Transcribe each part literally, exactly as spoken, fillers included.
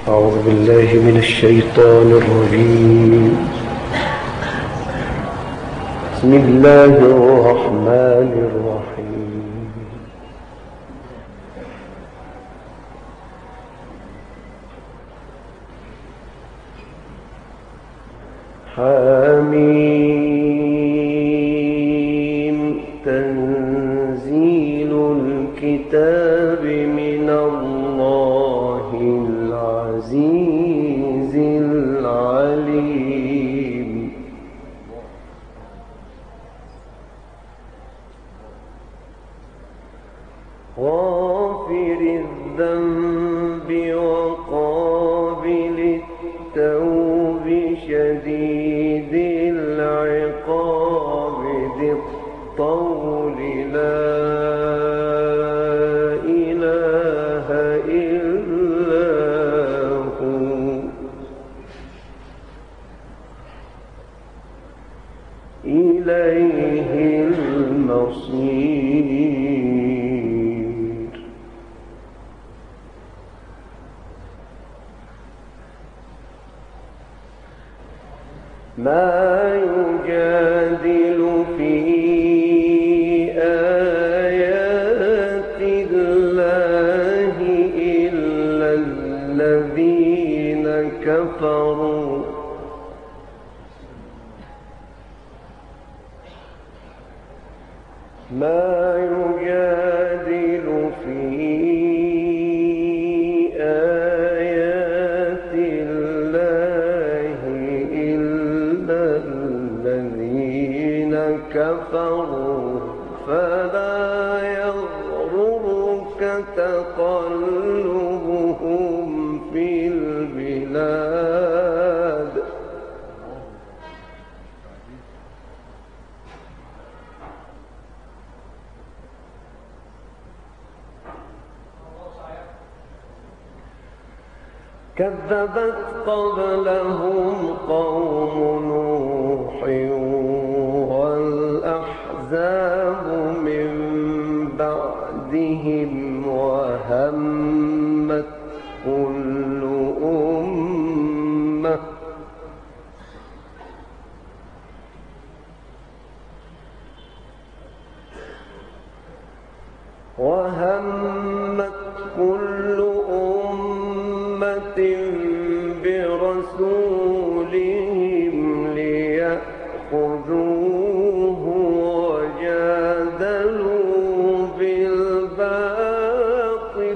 أعوذ بالله من الشيطان الرجيم. بسم الله الرحمن الرحيم. حميم تنزيل الكتاب من الله العزيز العليم. غافر الذنب وقابل التوب شديد العقاب ذي الطول لا إله إلا هو إليه المصير. ما يجادل في آيات الله إلا الذين كفروا ما يجادل في آيات الله إلا الذين كفروا فلا يغررك تقلبهم في البلاد. كذبت قبلهم قوم نوح والأحزاب من بعدهم وهمت كل أمة وهمت كل أمة برسولهم ليأخذوه وجادلوا بالباطل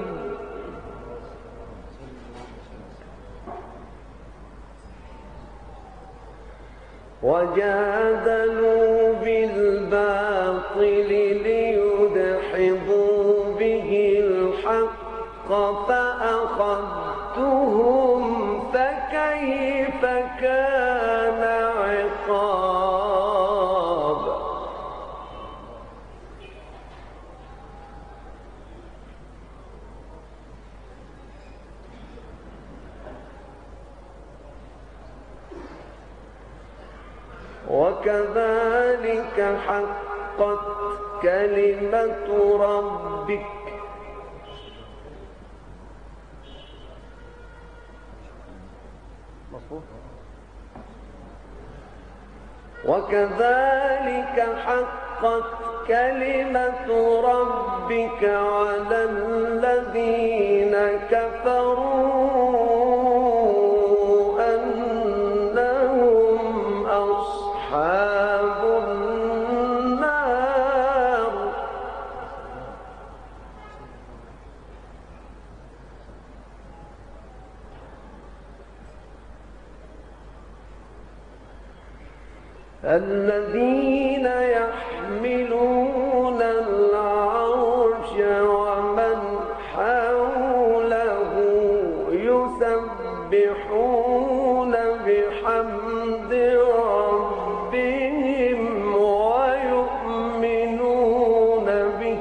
وجادلوا بالباطل ليدحضوا به الحق فأخذتهم فكيف كان عقاب. وكذلك حقت كلمة ربك وكذلك حقت كلمة ربك على الذين كفروا أنهم أصحاب النار. الذين يحملون العرش ومن حوله يسبحون بحمد ربهم ويؤمنون به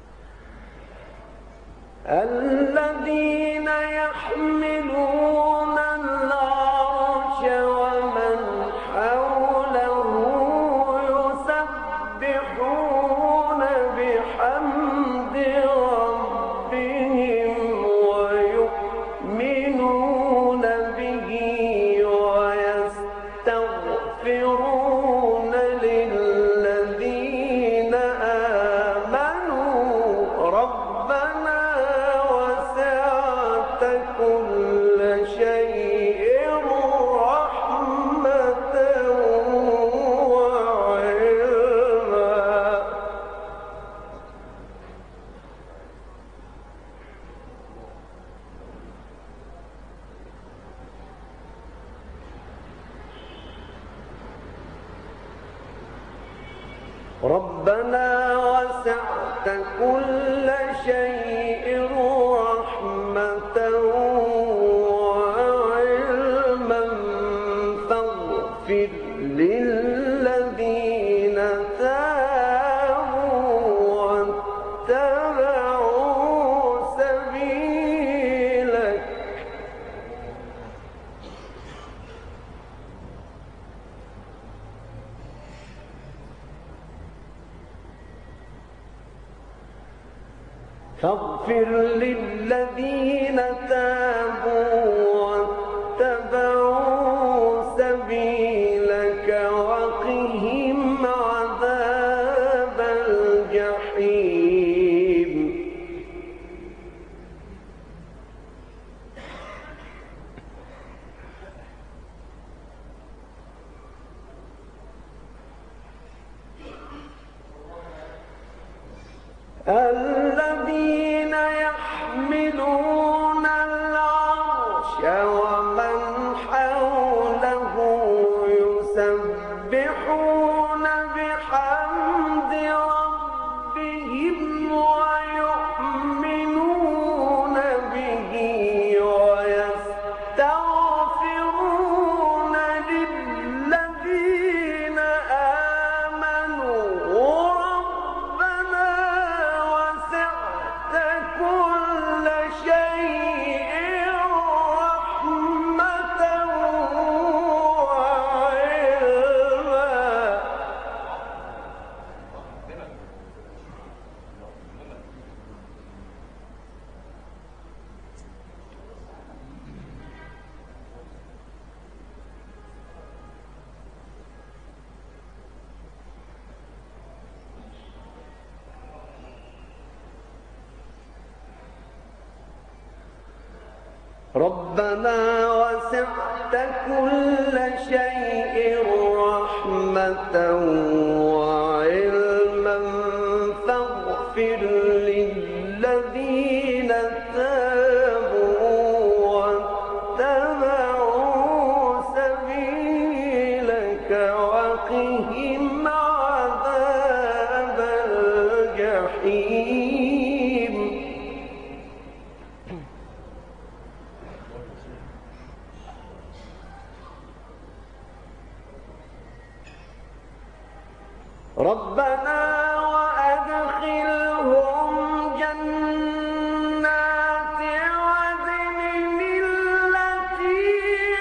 الذين يحملون ربنا وسعت كل شيء رحمة وعلما فاغفر للذين تابوا واتبعوا سبيلك فاغفر للذين تابوا واتبعوا سبيلك وقهم عذاب الجحيم الذين يحملون العرش ومن حوله يسبحون بحمد ربهم ويؤمنون به ويستغفرون للذين آمنوا ربنا وسعت كل شيء رحمة وعلما ربنا وسعت كل شيء رحمة وعلما فاغفر للذين تابوا واتبعوا سبيلك وقهم عذاب الجحيم ربنا وأدخلهم جنات عدن التي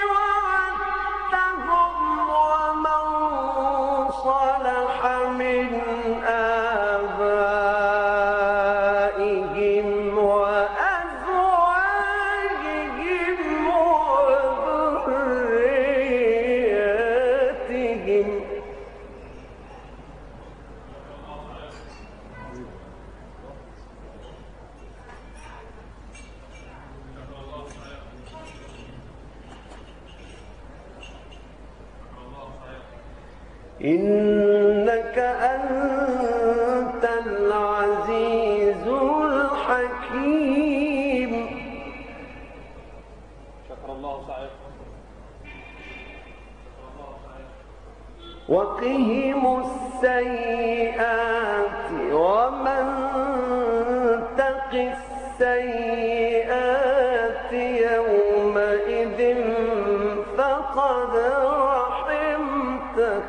وعدتهم ومن صلح من آبائهم وأزواجهم وذرياتهم إنك أنت العزيز الحكيم. شكر الله سعيكم. وقهم السيئات ومن تق السيئات يومئذ فقد رحمته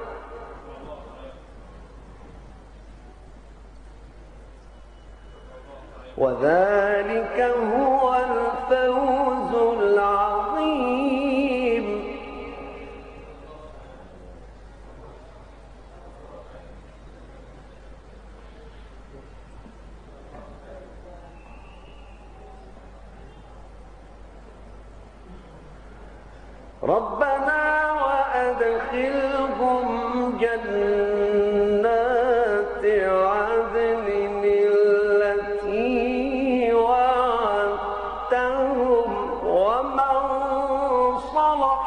وذلك هو الفوز العظيم. ربنا وأدخلهم جنات عدن التي وعدتهم ومن صلح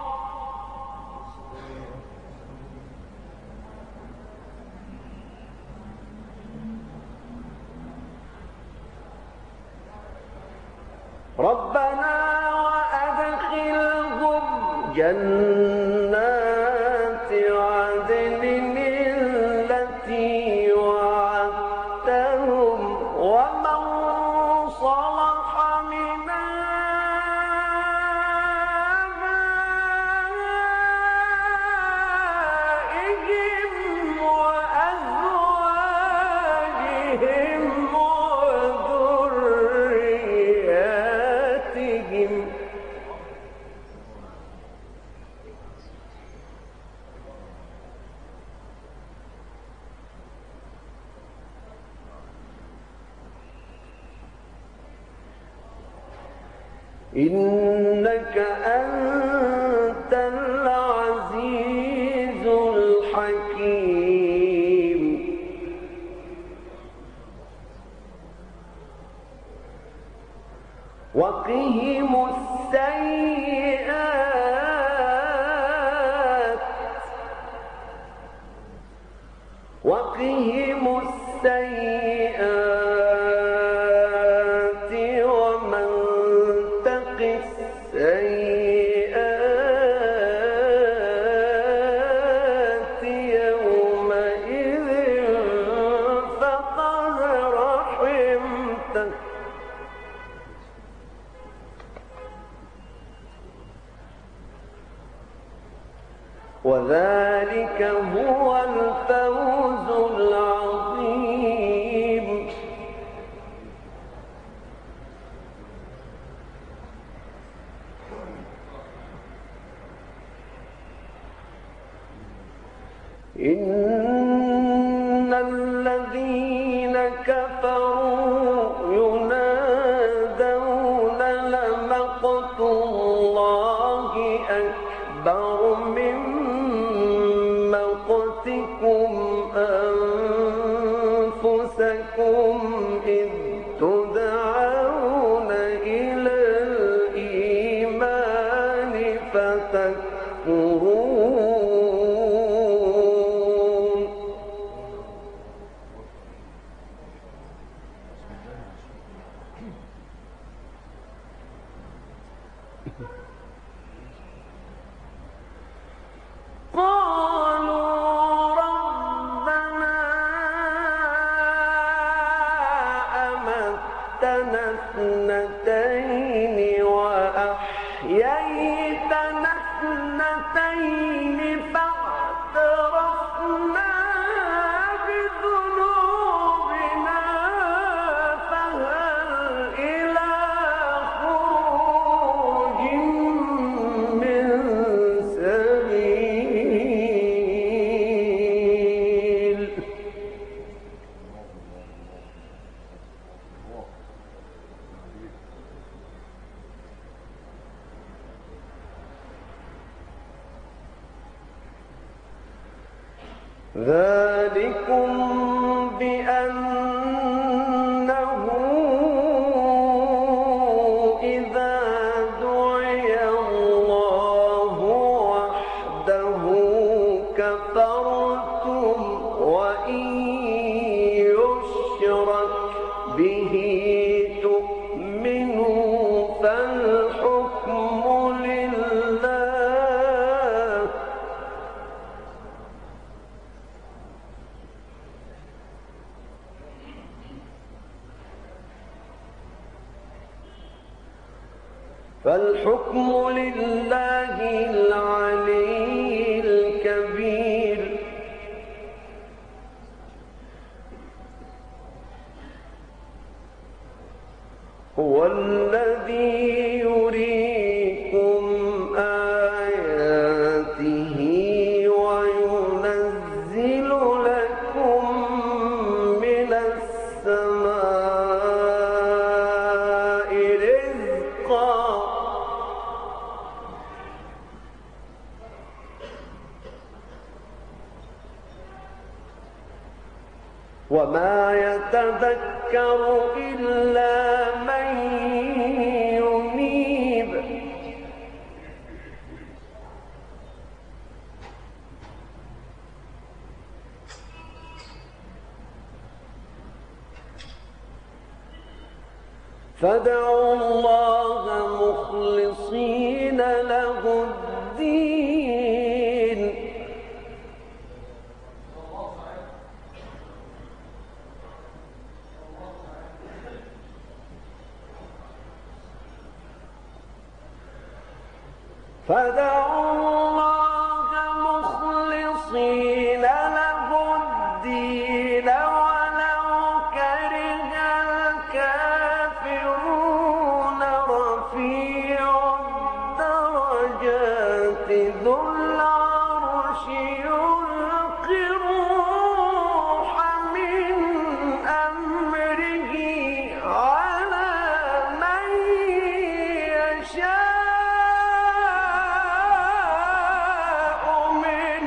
ربنا وأدخلهم جنات عدن التي أنفسهم إنك أنت العزيز الحكيم وقهم السيئات وقهم السيئات ومن تق السيئات يومئذ فقد رحمته وذلك هو الفوز العظيم إن الذين كفروا ينادون لمقت الله أكبر من مقتكم أنفسكم إذ تدعون إلى الإيمان فتكفرون قالوا ربنا أمتنا اثنتين وأحييتنا اثنتين فاعترفنا بذنوبنا فهل إلى خروج من سبيل ذلكم بأنه إذا دعي الله وحده كفرتم وإن يشرك به تؤمنوا فالحكم لله فالحكم لله العلي الكبير هو الذي يريكم آياته وينزل لكم من السماء رزقا وما يتذكر إلا من ينيب فادعوا الله مخلصين له الدين فادعوا الله مخلصين له الدين ولو كره الكافرون رفيع ذو العرش يلقي الروح من أمره على من يشاء من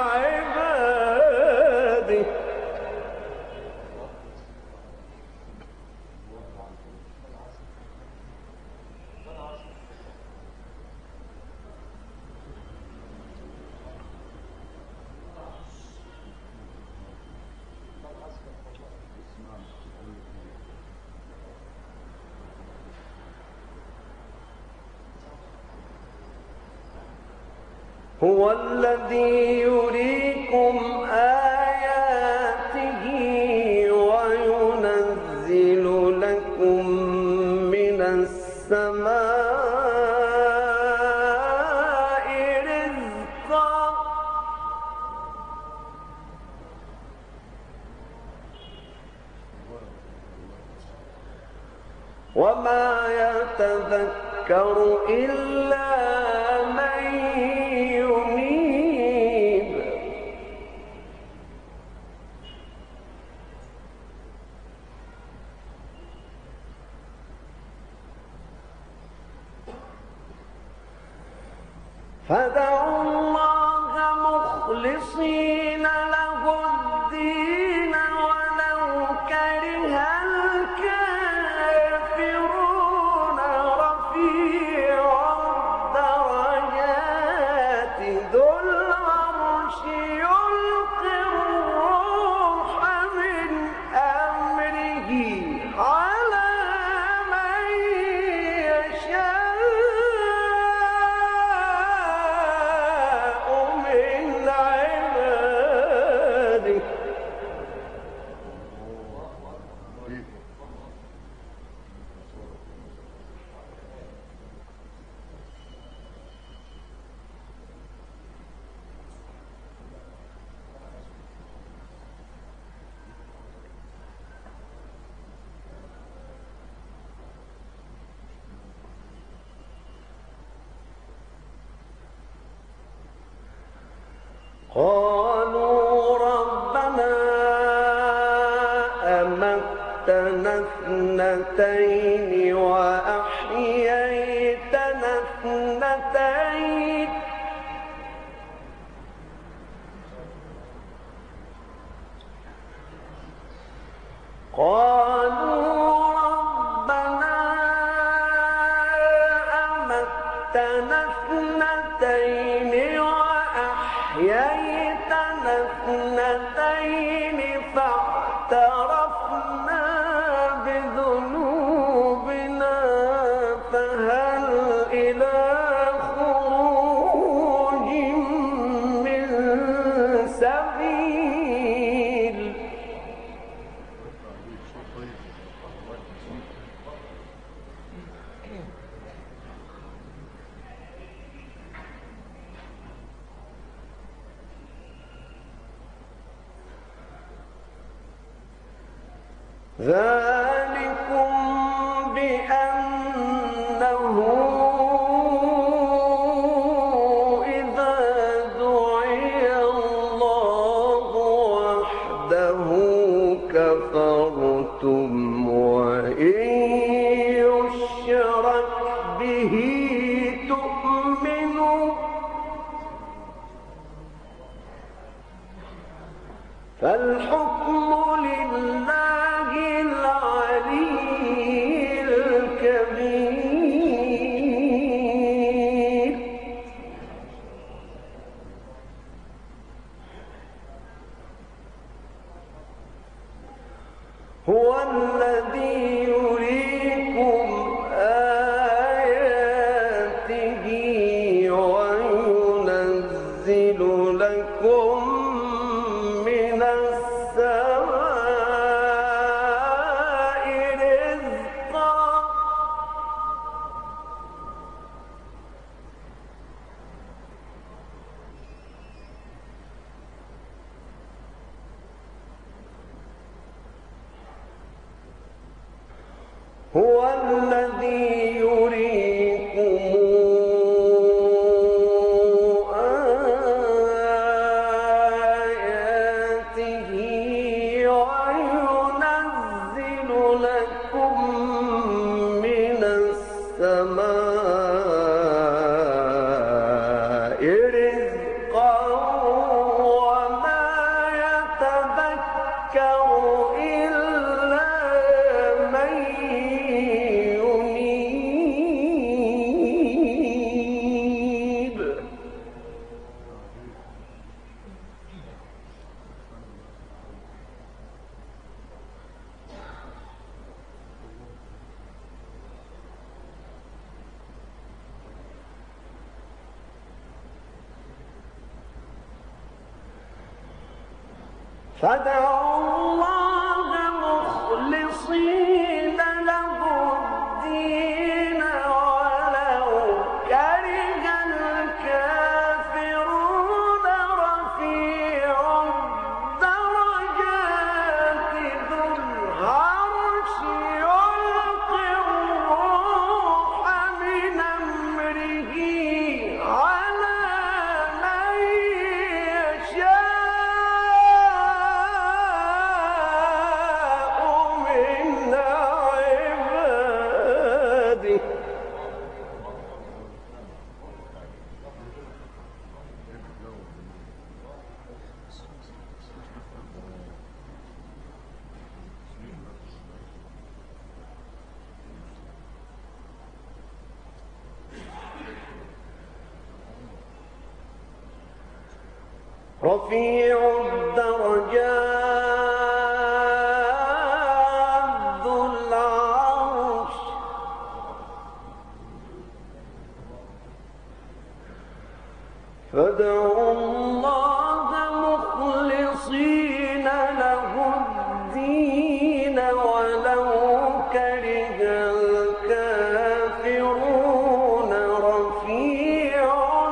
عباده هو الذي يريكم آياته وينزل لكم من السماء رزقا وما يتذكر إلا من ينيب فادعوا الله مخلصين له الدين ولو كره الكافرون رفيع الدرجات ذو العرش يلقي الروح من أمره على من يشاء من عباده قالوا ربنا أمتنا اثنتين وأحييتنا اثنتين قالوا ربنا أمتنا اثنتين وأحييتنا اثنتين فاعترفنا بذنوبنا فهل إلى خروج من سبيل ذلكم بأنه إذا دعي الله وحده كفرتم وإن يشرك به تؤمنوا فالحكم لله العلي الكبير هو الذي يريكم آياته وينزل لكم من السماء رزقا هو الذي يريكم فادعوا الله مخلصين له الدين ولو كره الكافرون رفيع الدرجات ذو العرش يلقي الروح من أمره على من يشاء من عباده. رفيع الدرجات ذو العرش فادعوا الله مخلصين له الدين ولو كره الكافرون رفيع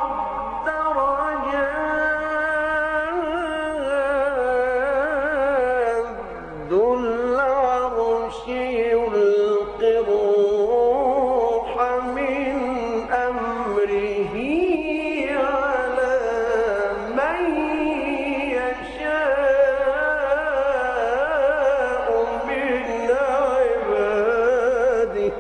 الدرجات ذو العرش يلقي الروح من أمره على من يشاء من عباده.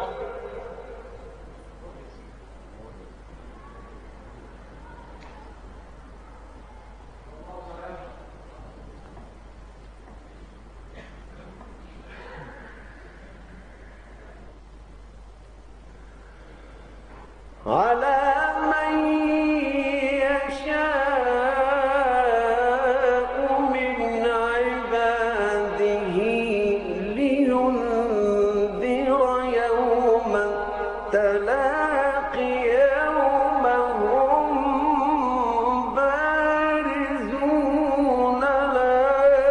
على من يشاء من عباده لينذر يوم التلاق يوم هم بارزون لا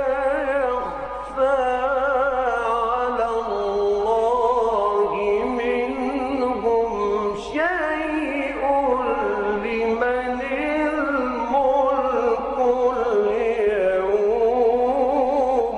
يخفى على الله منهم شيء لمن الملك اليوم.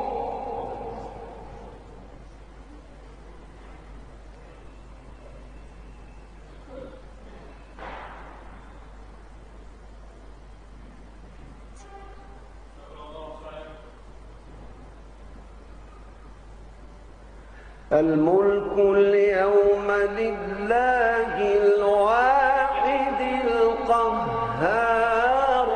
الملك اليوم لله الواحد القهار.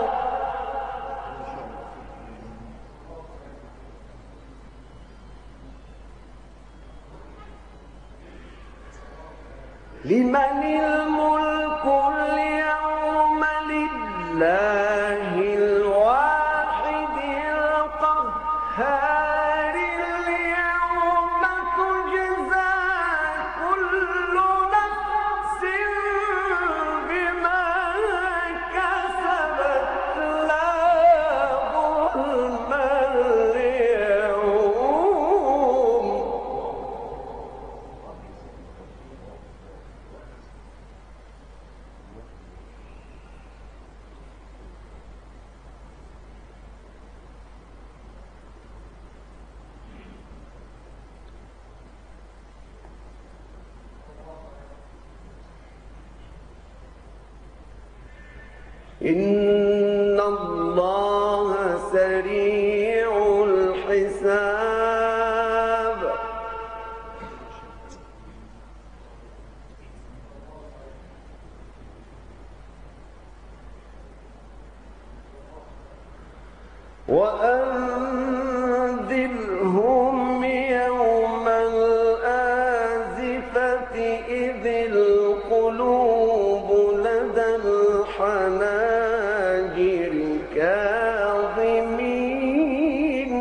لمن الملك اليوم لله الواحد القهار. اليوم تجزى كل نفس بما كسبت لا ظلم اليوم. إن الله سريع الحساب. وأنذرهم يوم الآزفة إذ القلوب لدى الحناجر كاظمين.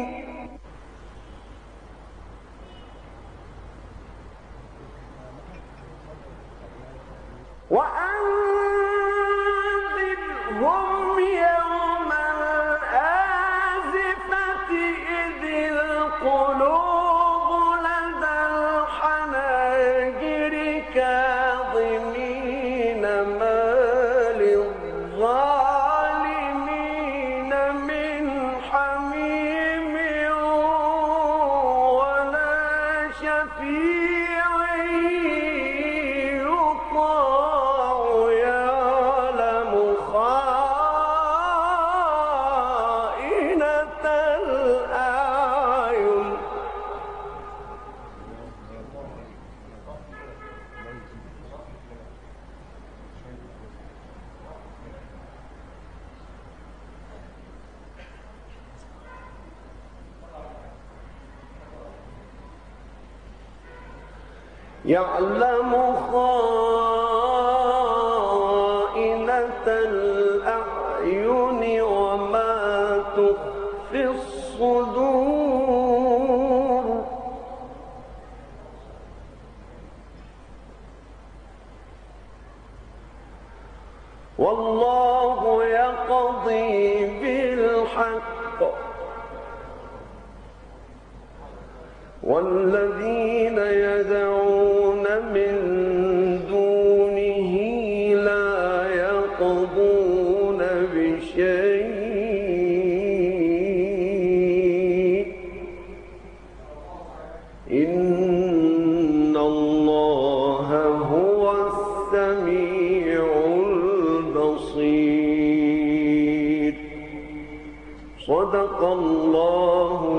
وأنذرهم يوم الآزفة يعلم خائنة الأعين وما تخفي الصدور والله يقضي بالحق والذين يدعون من دونه لا يقضون بشيء إن الله هو السميع البصير. صدق الله